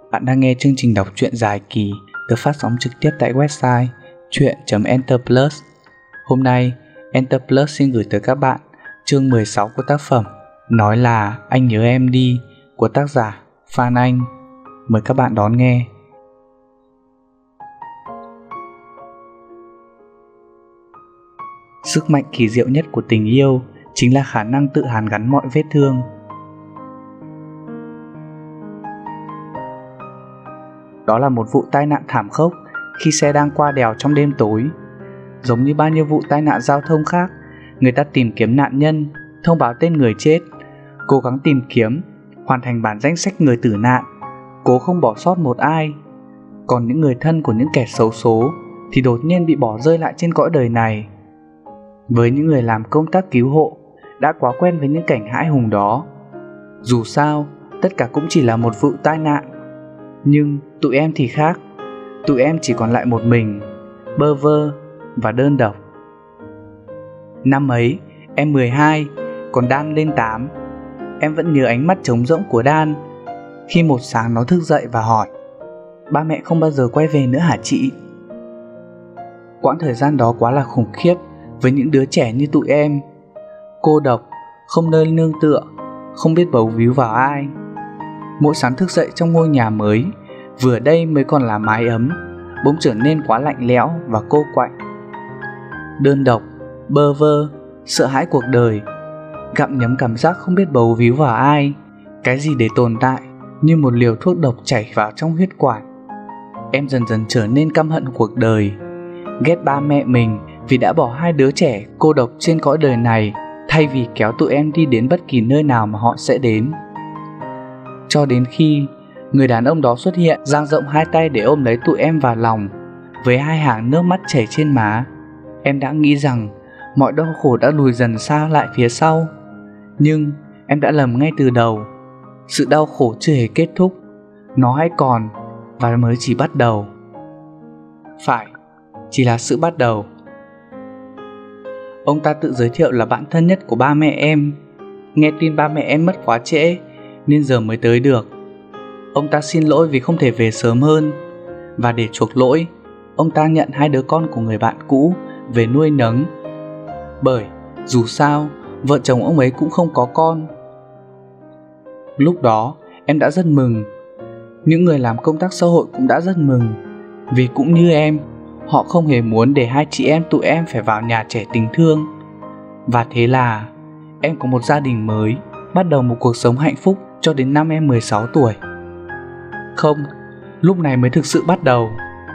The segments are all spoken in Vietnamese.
Bạn đang nghe chương trình đọc truyện dài kỳ được phát sóng trực tiếp tại website truyện.enterplus. Hôm nay, Enterplus xin gửi tới các bạn chương 16 của tác phẩm Nói là anh nhớ em đi của tác giả Phan Anh. Mời các bạn đón nghe. Sức mạnh kỳ diệu nhất của tình yêu chính là khả năng tự hàn gắn mọi vết thương. Đó là một vụ tai nạn thảm khốc khi xe đang qua đèo trong đêm tối. Giống như bao nhiêu vụ tai nạn giao thông khác, người ta tìm kiếm nạn nhân, thông báo tên người chết, cố gắng tìm kiếm, hoàn thành bản danh sách người tử nạn, cố không bỏ sót một ai. Còn những người thân của những kẻ xấu số thì đột nhiên bị bỏ rơi lại trên cõi đời này. Với những người làm công tác cứu hộ đã quá quen với những cảnh hãi hùng đó. Dù sao, tất cả cũng chỉ là một vụ tai nạn. Nhưng tụi em thì khác. Tụi em chỉ còn lại một mình, bơ vơ và đơn độc. Năm ấy, em 12, còn Dan lên 8. Em vẫn nhớ ánh mắt trống rỗng của Dan khi một sáng nó thức dậy và hỏi: "Ba mẹ không bao giờ quay về nữa hả chị?" Quãng thời gian đó quá là khủng khiếp với những đứa trẻ như tụi em. Cô độc, không nơi nương tựa, không biết bấu víu vào ai. Mỗi sáng thức dậy trong ngôi nhà mới, vừa đây mới còn là mái ấm, bỗng trở nên quá lạnh lẽo và cô quạnh. Đơn độc, bơ vơ, sợ hãi cuộc đời, gặm nhấm cảm giác không biết bấu víu vào ai, cái gì để tồn tại, như một liều thuốc độc chảy vào trong huyết quản. Em dần dần trở nên căm hận cuộc đời, ghét ba mẹ mình vì đã bỏ hai đứa trẻ cô độc trên cõi đời này, thay vì kéo tụi em đi đến bất kỳ nơi nào mà họ sẽ đến. Cho đến khi người đàn ông đó xuất hiện, dang rộng hai tay để ôm lấy tụi em vào lòng, với hai hàng nước mắt chảy trên má. Em đã nghĩ rằng mọi đau khổ đã lùi dần xa lại phía sau. Nhưng em đã lầm ngay từ đầu. Sự đau khổ chưa hề kết thúc, nó hãy còn và mới chỉ bắt đầu. Phải, chỉ là sự bắt đầu. Ông ta tự giới thiệu là bạn thân nhất của ba mẹ em. Nghe tin ba mẹ em mất quá trễ nên giờ mới tới được. Ông ta xin lỗi vì không thể về sớm hơn, và để chuộc lỗi, ông ta nhận hai đứa con của người bạn cũ về nuôi nấng. Bởi dù sao, vợ chồng ông ấy cũng không có con. Lúc đó em đã rất mừng. Những người làm công tác xã hội cũng đã rất mừng, vì cũng như em, họ không hề muốn để hai chị em tụi em phải vào nhà trẻ tình thương. Và thế là em có một gia đình mới, bắt đầu một cuộc sống hạnh phúc cho đến năm em 16 tuổi. Không, lúc này mới thực sự bắt đầu.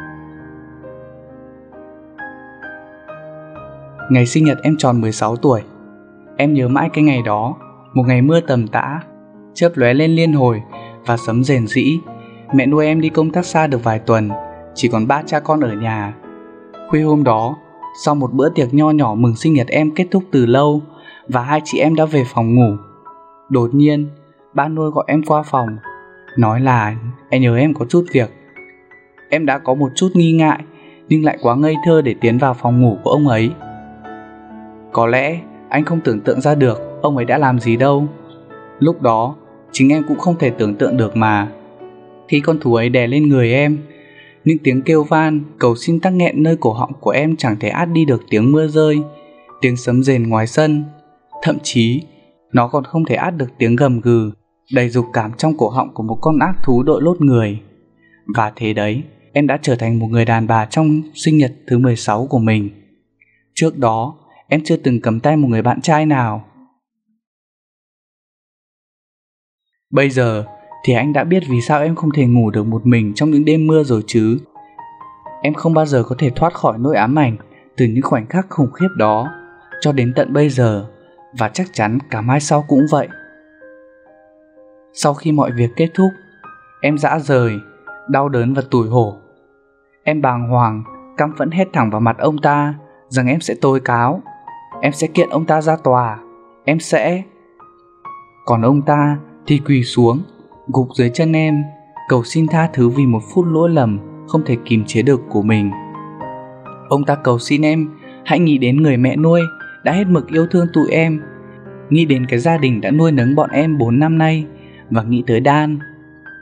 Ngày sinh nhật em tròn 16 tuổi. Em nhớ mãi cái ngày đó, một ngày mưa tầm tã, chớp lóe lên liên hồi và sấm rền rĩ. Mẹ nuôi em đi công tác xa được vài tuần, chỉ còn ba cha con ở nhà. Khuya hôm đó, sau một bữa tiệc nho nhỏ mừng sinh nhật em kết thúc từ lâu và hai chị em đã về phòng ngủ, đột nhiên ba nuôi gọi em qua phòng, nói là anh nhớ em có chút việc. Em đã có một chút nghi ngại, nhưng lại quá ngây thơ để tiến vào phòng ngủ của ông ấy. Có lẽ anh không tưởng tượng ra được ông ấy đã làm gì đâu. Lúc đó chính em cũng không thể tưởng tượng được mà. Khi con thú ấy đè lên người em, những tiếng kêu van cầu xin tắc nghẹn nơi cổ họng của em chẳng thể át đi được tiếng mưa rơi, tiếng sấm rền ngoài sân. Thậm chí nó còn không thể át được tiếng gầm gừ đầy dục cảm trong cổ họng của một con ác thú đội lốt người. Và thế đấy, em đã trở thành một người đàn bà trong sinh nhật thứ 16 của mình. Trước đó, em chưa từng cầm tay một người bạn trai nào. Bây giờ thì anh đã biết vì sao em không thể ngủ được một mình trong những đêm mưa rồi chứ. Em không bao giờ có thể thoát khỏi nỗi ám ảnh từ những khoảnh khắc khủng khiếp đó cho đến tận bây giờ, và chắc chắn cả mai sau cũng vậy. Sau khi mọi việc kết thúc, em rã rời, đau đớn và tủi hổ. Em bàng hoàng, căm phẫn hét thẳng vào mặt ông ta rằng em sẽ tố cáo, em sẽ kiện ông ta ra tòa, em sẽ... Còn ông ta thì quỳ xuống, gục dưới chân em, cầu xin tha thứ vì một phút lỗi lầm không thể kìm chế được của mình. Ông ta cầu xin em hãy nghĩ đến người mẹ nuôi đã hết mực yêu thương tụi em, nghĩ đến cái gia đình đã nuôi nấng bọn em 4 năm nay, và nghĩ tới Dan.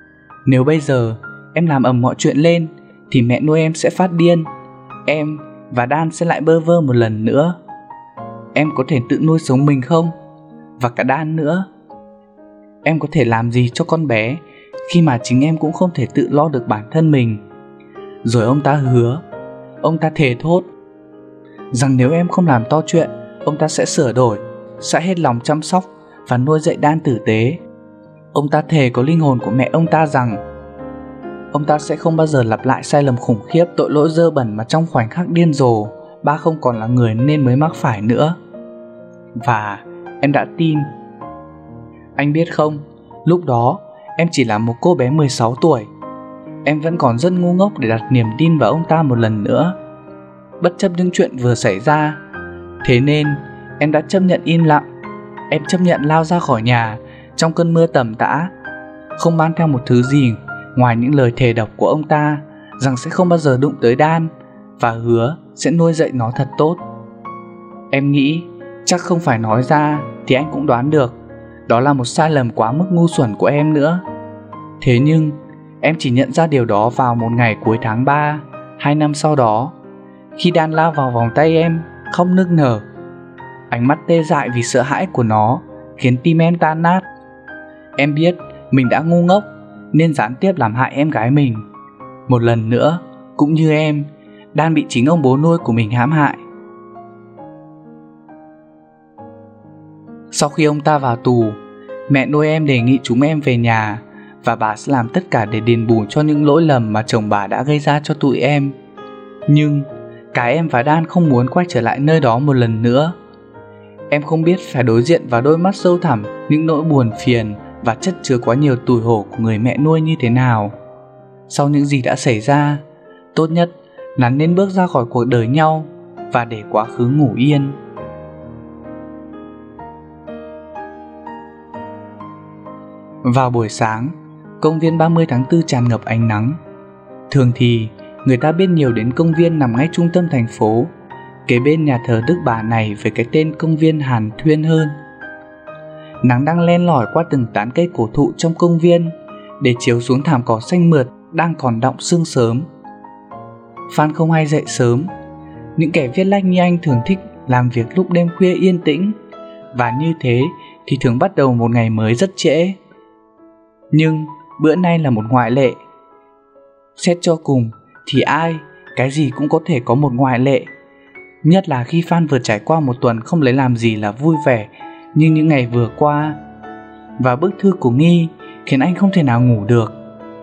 Nếu bây giờ em làm ầm mọi chuyện lên thì mẹ nuôi em sẽ phát điên. Em và Dan sẽ lại bơ vơ một lần nữa. Em có thể tự nuôi sống mình không? Và cả Dan nữa. Em có thể làm gì cho con bé khi mà chính em cũng không thể tự lo được bản thân mình? Rồi ông ta hứa, ông ta thề thốt rằng nếu em không làm to chuyện, ông ta sẽ sửa đổi, sẽ hết lòng chăm sóc và nuôi dạy Dan tử tế. Ông ta thề có linh hồn của mẹ ông ta rằng ông ta sẽ không bao giờ lặp lại sai lầm khủng khiếp, tội lỗi dơ bẩn mà trong khoảnh khắc điên rồ ba không còn là người nên mới mắc phải nữa. Và em đã tin. Anh biết không, lúc đó em chỉ là một cô bé 16 tuổi. Em vẫn còn rất ngu ngốc để đặt niềm tin vào ông ta một lần nữa, bất chấp những chuyện vừa xảy ra. Thế nên em đã chấp nhận im lặng. Em chấp nhận lao ra khỏi nhà trong cơn mưa tầm tã, không mang theo một thứ gì ngoài những lời thề độc của ông ta rằng sẽ không bao giờ đụng tới Dan và hứa sẽ nuôi dạy nó thật tốt. Em nghĩ chắc không phải nói ra thì anh cũng đoán được đó là một sai lầm quá mức ngu xuẩn của em nữa. Thế nhưng em chỉ nhận ra điều đó vào một ngày cuối tháng 3, 2 năm sau đó, khi Dan lao vào vòng tay em, khóc nức nở. Ánh mắt tê dại vì sợ hãi của nó khiến tim em tan nát. Em biết mình đã ngu ngốc nên gián tiếp làm hại em gái mình. Một lần nữa, cũng như em, Dan bị chính ông bố nuôi của mình hãm hại. Sau khi ông ta vào tù, mẹ nuôi em đề nghị chúng em về nhà và bà sẽ làm tất cả để đền bù cho những lỗi lầm mà chồng bà đã gây ra cho tụi em. Nhưng cả em và Dan không muốn quay trở lại nơi đó một lần nữa. Em không biết phải đối diện vào đôi mắt sâu thẳm những nỗi buồn phiền và chất chứa quá nhiều tủi hổ của người mẹ nuôi như thế nào. Sau những gì đã xảy ra, tốt nhất là nên bước ra khỏi cuộc đời nhau và để quá khứ ngủ yên. Vào buổi sáng, công viên 30 tháng 4 tràn ngập ánh nắng. Thường thì người ta biết nhiều đến công viên nằm ngay trung tâm thành phố, kế bên nhà thờ Đức Bà này với cái tên công viên Hàn Thuyên hơn. Nắng đang len lỏi qua từng tán cây cổ thụ trong công viên để chiếu xuống thảm cỏ xanh mượt đang còn đọng sương sớm. Phan không hay dậy sớm. Những kẻ viết lách như anh thường thích làm việc lúc đêm khuya yên tĩnh, và như thế thì thường bắt đầu một ngày mới rất trễ. Nhưng bữa nay là một ngoại lệ. Xét cho cùng thì ai, cái gì cũng có thể có một ngoại lệ. Nhất là khi Phan vừa trải qua một tuần không lấy làm gì là vui vẻ như những ngày vừa qua. Và bức thư của Nghi khiến anh không thể nào ngủ được.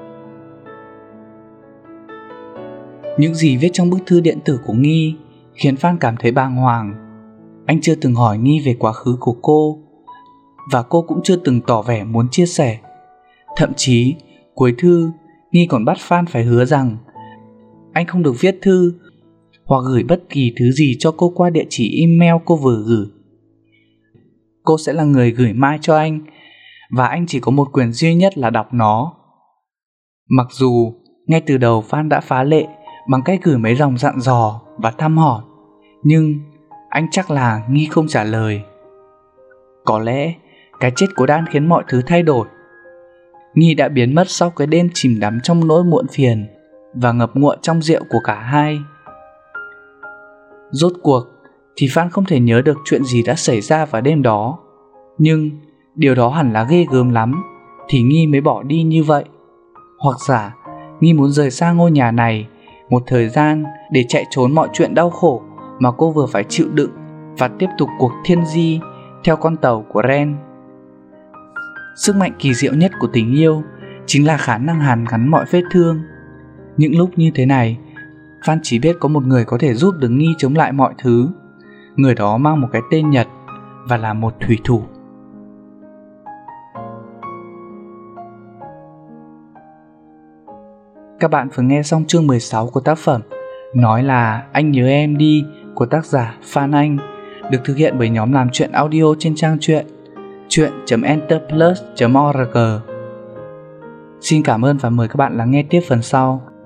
Những gì viết trong bức thư điện tử của Nghi khiến Phan cảm thấy bàng hoàng. Anh chưa từng hỏi Nghi về quá khứ của cô, và cô cũng chưa từng tỏ vẻ muốn chia sẻ. Thậm chí cuối thư, Nghi còn bắt Phan phải hứa rằng anh không được viết thư hoặc gửi bất kỳ thứ gì cho cô qua địa chỉ email cô vừa gửi. Cô sẽ là người gửi mai cho anh, và anh chỉ có một quyền duy nhất là đọc nó. Mặc dù ngay từ đầu Phan đã phá lệ bằng cách gửi mấy dòng dặn dò và thăm hỏi, nhưng anh chắc là Nghi không trả lời. Có lẽ cái chết của Dan khiến mọi thứ thay đổi. Nghi đã biến mất sau cái đêm chìm đắm trong nỗi muộn phiền và ngập ngụa trong rượu của cả hai. Rốt cuộc thì Phan không thể nhớ được chuyện gì đã xảy ra vào đêm đó, nhưng điều đó hẳn là ghê gớm lắm thì Nghi mới bỏ đi như vậy. Hoặc giả Nghi muốn rời xa ngôi nhà này một thời gian để chạy trốn mọi chuyện đau khổ mà cô vừa phải chịu đựng và tiếp tục cuộc thiên di theo con tàu của Ren. Sức mạnh kỳ diệu nhất của tình yêu chính là khả năng hàn gắn mọi vết thương. Những lúc như thế này, Phan chỉ biết có một người có thể giúp được Nghi chống lại mọi thứ. Người đó mang một cái tên Nhật và là một thủy thủ. Các bạn vừa nghe xong chương 16 của tác phẩm Nói là Anh Nhớ Em Đi của tác giả Phan Anh, được thực hiện bởi nhóm làm truyện audio trên trang truyện chuyện.enterplus.org. Xin cảm ơn và mời các bạn lắng nghe tiếp phần sau.